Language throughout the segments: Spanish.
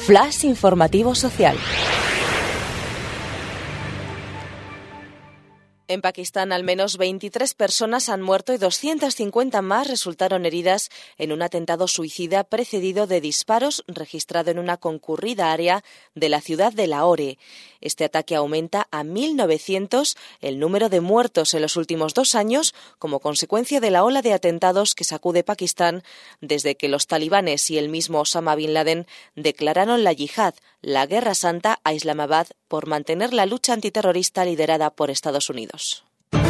Flash informativo social. En Pakistán, al menos 23 personas han muerto y 250 más resultaron heridas en un atentado suicida precedido de disparos registrado en una concurrida área de la ciudad de Lahore. Este ataque aumenta a 1.900 el número de muertos en los últimos 2 años como consecuencia de la ola de atentados que sacude Pakistán desde que los talibanes y el mismo Osama Bin Laden declararon la yihad, la guerra santa, a Islamabad por mantener la lucha antiterrorista liderada por Estados Unidos.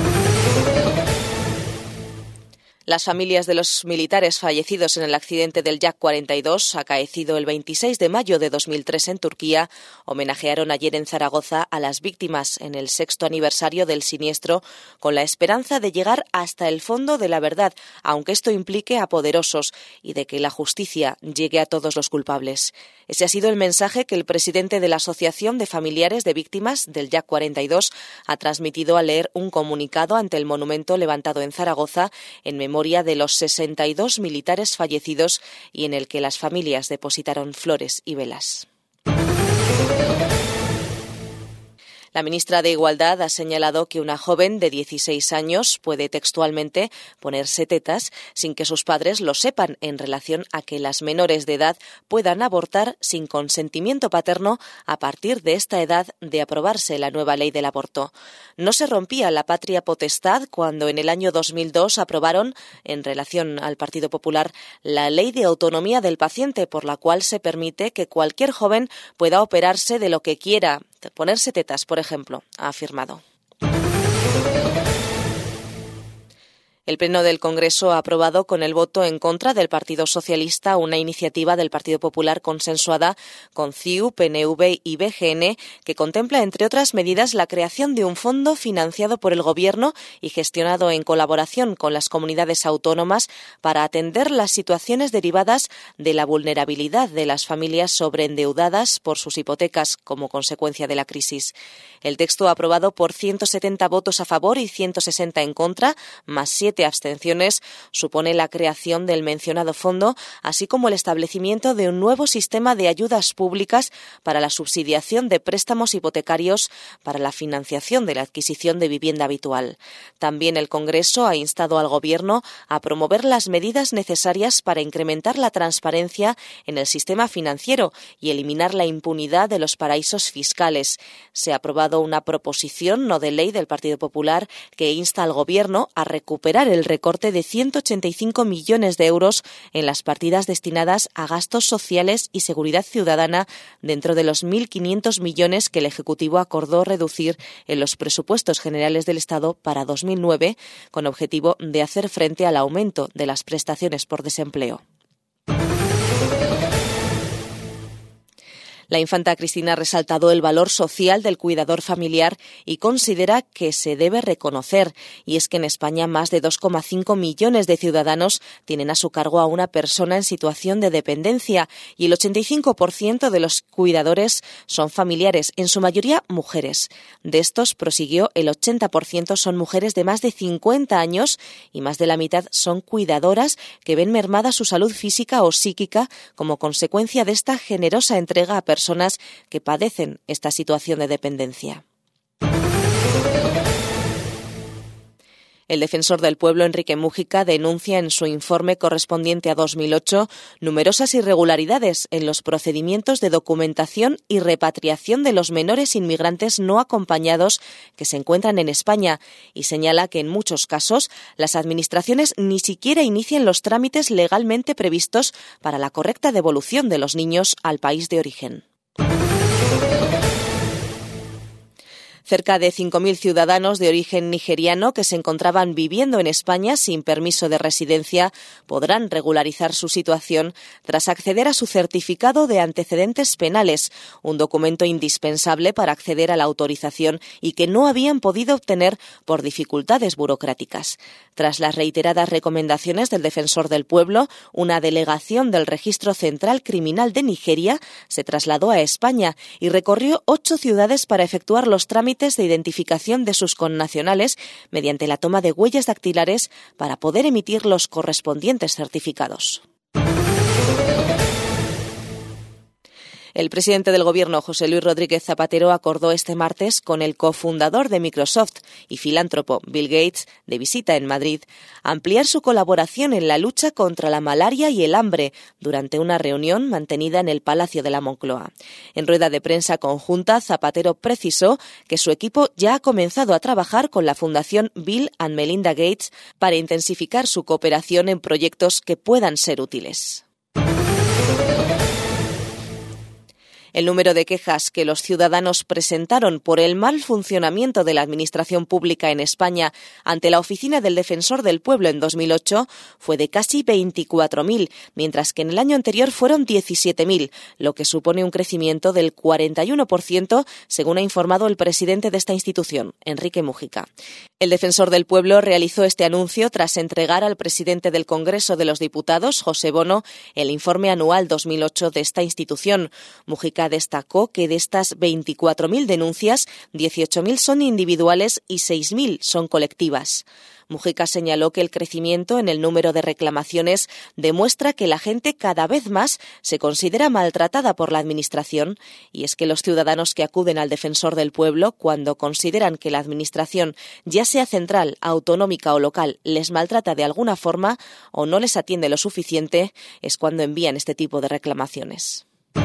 Las familias de los militares fallecidos en el accidente del Yak 42, acaecido el 26 de mayo de 2003 en Turquía, homenajearon ayer en Zaragoza a las víctimas en el 6º aniversario del siniestro, con la esperanza de llegar hasta el fondo de la verdad, aunque esto implique a poderosos, y de que la justicia llegue a todos los culpables. Ese ha sido el mensaje que el presidente de la Asociación de Familiares de Víctimas del Yak 42 ha transmitido al leer un comunicado ante el monumento levantado en Zaragoza en memoria de los 62 militares fallecidos y en el que las familias depositaron flores y velas. La ministra de Igualdad ha señalado que una joven de 16 años puede textualmente ponerse tetas sin que sus padres lo sepan en relación a que las menores de edad puedan abortar sin consentimiento paterno a partir de esta edad de aprobarse la nueva ley del aborto. No se rompía la patria potestad cuando en el año 2002 aprobaron, en relación al Partido Popular, la Ley de Autonomía del Paciente, por la cual se permite que cualquier joven pueda operarse de lo que quiera, ponerse tetas, por ejemplo, ha afirmado. El Pleno del Congreso ha aprobado con el voto en contra del Partido Socialista una iniciativa del Partido Popular consensuada con CiU, PNV y VGN que contempla, entre otras medidas, la creación de un fondo financiado por el Gobierno y gestionado en colaboración con las comunidades autónomas para atender las situaciones derivadas de la vulnerabilidad de las familias sobreendeudadas por sus hipotecas como consecuencia de la crisis. El texto aprobado por 170 votos a favor y 160 en contra, más 7 abstenciones, supone la creación del mencionado fondo, así como el establecimiento de un nuevo sistema de ayudas públicas para la subsidiación de préstamos hipotecarios para la financiación de la adquisición de vivienda habitual. También el Congreso ha instado al Gobierno a promover las medidas necesarias para incrementar la transparencia en el sistema financiero y eliminar la impunidad de los paraísos fiscales. Se ha aprobado una proposición no de ley del Partido Popular que insta al Gobierno a recuperar el recorte de 185 millones de euros en las partidas destinadas a gastos sociales y seguridad ciudadana dentro de los 1.500 millones que el Ejecutivo acordó reducir en los presupuestos generales del Estado para 2009, con objetivo de hacer frente al aumento de las prestaciones por desempleo. La infanta Cristina ha resaltado el valor social del cuidador familiar y considera que se debe reconocer. Y es que en España más de 2,5 millones de ciudadanos tienen a su cargo a una persona en situación de dependencia y el 85% de los cuidadores son familiares, en su mayoría mujeres. De estos, prosiguió, el 80% son mujeres de más de 50 años y más de la mitad son cuidadoras que ven mermada su salud física o psíquica como consecuencia de esta generosa entrega a personas que padecen esta situación de dependencia. El defensor del pueblo, Enrique Múgica, denuncia en su informe correspondiente a 2008 numerosas irregularidades en los procedimientos de documentación y repatriación de los menores inmigrantes no acompañados que se encuentran en España y señala que en muchos casos las administraciones ni siquiera inician los trámites legalmente previstos para la correcta devolución de los niños al país de origen. Cerca de 5.000 ciudadanos de origen nigeriano que se encontraban viviendo en España sin permiso de residencia podrán regularizar su situación tras acceder a su certificado de antecedentes penales, un documento indispensable para acceder a la autorización y que no habían podido obtener por dificultades burocráticas. Tras las reiteradas recomendaciones del Defensor del Pueblo, una delegación del Registro Central Criminal de Nigeria se trasladó a España y recorrió 8 ciudades para efectuar los trámites de identificación de sus connacionales mediante la toma de huellas dactilares para poder emitir los correspondientes certificados. El presidente del Gobierno, José Luis Rodríguez Zapatero, acordó este martes con el cofundador de Microsoft y filántropo Bill Gates, de visita en Madrid, ampliar su colaboración en la lucha contra la malaria y el hambre durante una reunión mantenida en el Palacio de la Moncloa. En rueda de prensa conjunta, Zapatero precisó que su equipo ya ha comenzado a trabajar con la Fundación Bill and Melinda Gates para intensificar su cooperación en proyectos que puedan ser útiles. El número de quejas que los ciudadanos presentaron por el mal funcionamiento de la administración pública en España ante la Oficina del Defensor del Pueblo en 2008 fue de casi 24.000, mientras que en el año anterior fueron 17.000, lo que supone un crecimiento del 41%, según ha informado el presidente de esta institución, Enrique Mújica. El Defensor del Pueblo realizó este anuncio tras entregar al presidente del Congreso de los Diputados, José Bono, el informe anual 2008 de esta institución. Mújica destacó que de estas 24.000 denuncias, 18.000 son individuales y 6.000 son colectivas. Mújica señaló que el crecimiento en el número de reclamaciones demuestra que la gente cada vez más se considera maltratada por la Administración, y es que los ciudadanos que acuden al Defensor del Pueblo cuando consideran que la Administración, ya sea central, autonómica o local, les maltrata de alguna forma o no les atiende lo suficiente, es cuando envían este tipo de reclamaciones.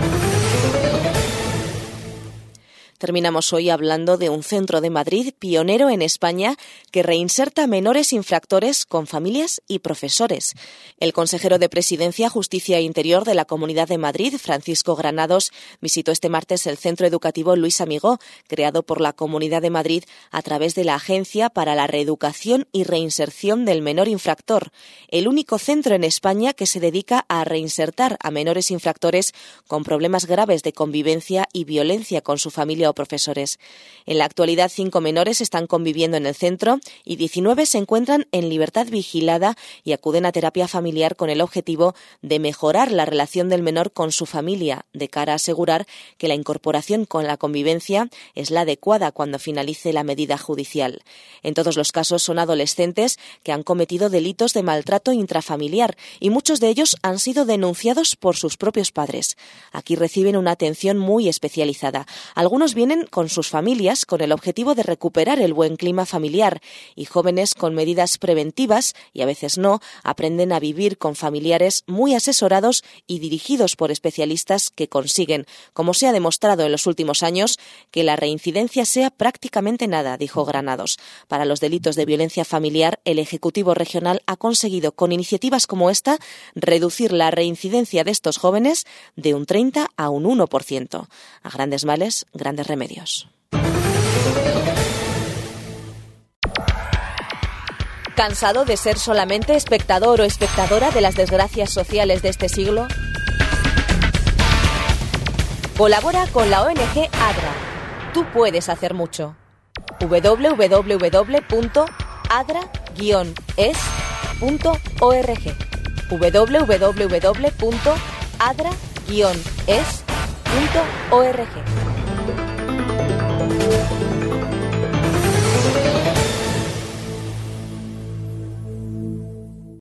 Terminamos hoy hablando de un centro de Madrid pionero en España que reinserta menores infractores con familias y profesores. El consejero de Presidencia, Justicia e Interior de la Comunidad de Madrid, Francisco Granados, visitó este martes el centro educativo Luis Amigó, creado por la Comunidad de Madrid a través de la Agencia para la Reeducación y Reinserción del Menor Infractor, el único centro en España que se dedica a reinsertar a menores infractores con problemas graves de convivencia y violencia con su familia o profesores. En la actualidad, 5 menores están conviviendo en el centro y 19 se encuentran en libertad vigilada y acuden a terapia familiar con el objetivo de mejorar la relación del menor con su familia, de cara a asegurar que la incorporación con la convivencia es la adecuada cuando finalice la medida judicial. En todos los casos son adolescentes que han cometido delitos de maltrato intrafamiliar y muchos de ellos han sido denunciados por sus propios padres. Aquí reciben una atención muy especializada. Algunos vienen con sus familias con el objetivo de recuperar el buen clima familiar y jóvenes con medidas preventivas, y a veces no, aprenden a vivir con familiares muy asesorados y dirigidos por especialistas que consiguen, como se ha demostrado en los últimos años, que la reincidencia sea prácticamente nada, dijo Granados. Para los delitos de violencia familiar, el Ejecutivo Regional ha conseguido, con iniciativas como esta, reducir la reincidencia de estos jóvenes de un 30 a un 1%. A grandes males, grandes remedios. ¿Cansado de ser solamente espectador o espectadora de las desgracias sociales de este siglo? Colabora con la ONG ADRA. Tú puedes hacer mucho. www.adra-es.org www.adra-es.org